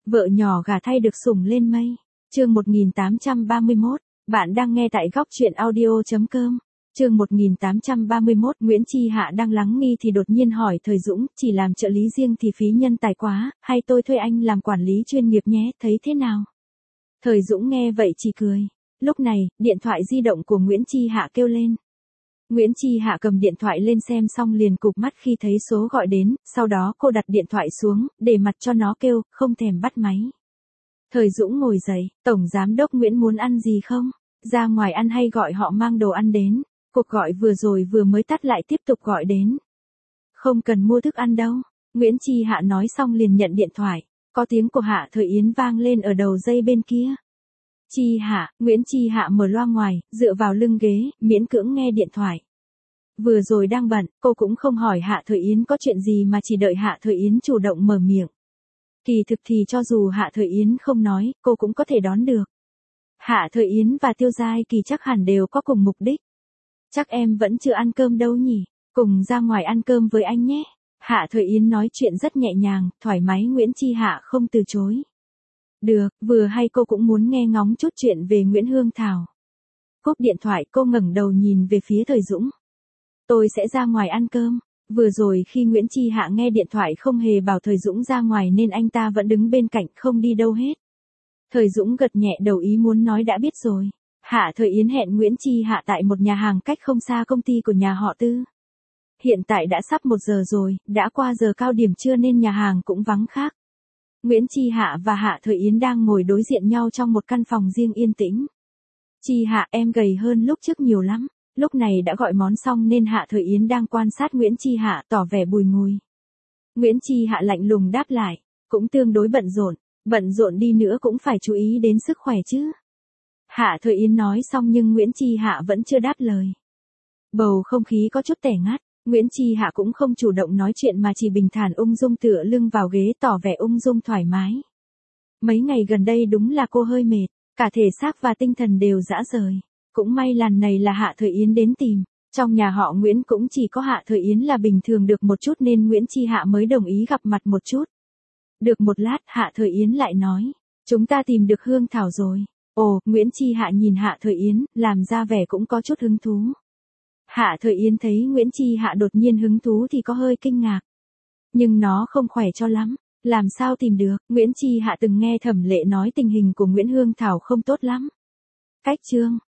Vợ nhỏ gả thay được sủng lên mây. Chương 1831, bạn đang nghe tại góc truyện audio.com. Chương 1831, Nguyễn Chi Hạ đang lắng nghi thì đột nhiên hỏi Thời Dũng, chỉ làm trợ lý riêng thì phí nhân tài quá, hay tôi thuê anh làm quản lý chuyên nghiệp nhé, thấy thế nào? Thời Dũng nghe vậy chỉ cười. Lúc này, điện thoại di động của Nguyễn Chi Hạ kêu lên. Nguyễn Chi Hạ cầm điện thoại lên xem xong liền cụp mắt khi thấy số gọi đến, sau đó cô đặt điện thoại xuống, để mặt cho nó kêu, không thèm bắt máy. Thời Dũng ngồi dậy, Tổng Giám đốc Nguyễn muốn ăn gì không? Ra ngoài ăn hay gọi họ mang đồ ăn đến? Cuộc gọi vừa rồi vừa mới tắt lại tiếp tục gọi đến. Không cần mua thức ăn đâu. Nguyễn Chi Hạ nói xong liền nhận điện thoại. Có tiếng của Hạ Thời Yến vang lên ở đầu dây bên kia. Chi Hạ, Nguyễn Chi Hạ mở loa ngoài, dựa vào lưng ghế, miễn cưỡng nghe điện thoại. Vừa rồi đang bận, cô cũng không hỏi Hạ Thời Yến có chuyện gì mà chỉ đợi Hạ Thời Yến chủ động mở miệng. Kỳ thực thì cho dù Hạ Thời Yến không nói, cô cũng có thể đoán được. Hạ Thời Yến và Tiêu Giai Kỳ chắc hẳn đều có cùng mục đích. Chắc em vẫn chưa ăn cơm đâu nhỉ, cùng ra ngoài ăn cơm với anh nhé. Hạ Thời Yến nói chuyện rất nhẹ nhàng, thoải mái. Nguyễn Chi Hạ không từ chối. Được, vừa hay cô cũng muốn nghe ngóng chút chuyện về Nguyễn Hương Thảo. Cúp điện thoại cô ngẩng đầu nhìn về phía Thời Dũng. Tôi sẽ ra ngoài ăn cơm. Vừa rồi khi Nguyễn Chi Hạ nghe điện thoại không hề bảo Thời Dũng ra ngoài nên anh ta vẫn đứng bên cạnh không đi đâu hết. Thời Dũng gật nhẹ đầu ý muốn nói đã biết rồi. Hạ Thời Yến hẹn Nguyễn Chi Hạ tại một nhà hàng cách không xa công ty của nhà họ Tư. Hiện tại đã sắp 1 giờ rồi, đã qua giờ cao điểm trưa nên nhà hàng cũng vắng khách. Nguyễn Chi Hạ và Hạ Thời Yến đang ngồi đối diện nhau trong một căn phòng riêng yên tĩnh. Chi Hạ, em gầy hơn lúc trước nhiều lắm. Lúc này đã gọi món xong nên Hạ Thời Yến đang quan sát Nguyễn Chi Hạ tỏ vẻ bùi ngùi. Nguyễn Chi Hạ lạnh lùng đáp lại, cũng tương đối bận rộn đi nữa cũng phải chú ý đến sức khỏe chứ. Hạ Thời Yến nói xong nhưng Nguyễn Chi Hạ vẫn chưa đáp lời. Bầu không khí có chút tẻ ngắt, Nguyễn Chi Hạ cũng không chủ động nói chuyện mà chỉ bình thản ung dung tựa lưng vào ghế tỏ vẻ ung dung thoải mái. Mấy ngày gần đây đúng là cô hơi mệt, cả thể xác và tinh thần đều rã rời. Cũng may lần này là Hạ Thời Yến đến tìm. Trong nhà họ Nguyễn cũng chỉ có Hạ Thời Yến là bình thường được một chút nên Nguyễn Chi Hạ mới đồng ý gặp mặt một chút. Được một lát Hạ Thời Yến lại nói, chúng ta tìm được Hương Thảo rồi. Ồ, Nguyễn Chi Hạ nhìn Hạ Thời Yến, làm ra vẻ cũng có chút hứng thú. Hạ Thời Yến thấy Nguyễn Chi Hạ đột nhiên hứng thú thì có hơi kinh ngạc. Nhưng nó không khỏe cho lắm. Làm sao tìm được? Nguyễn Chi Hạ từng nghe Thẩm Lệ nói tình hình của Nguyễn Hương Thảo không tốt lắm. Cách chương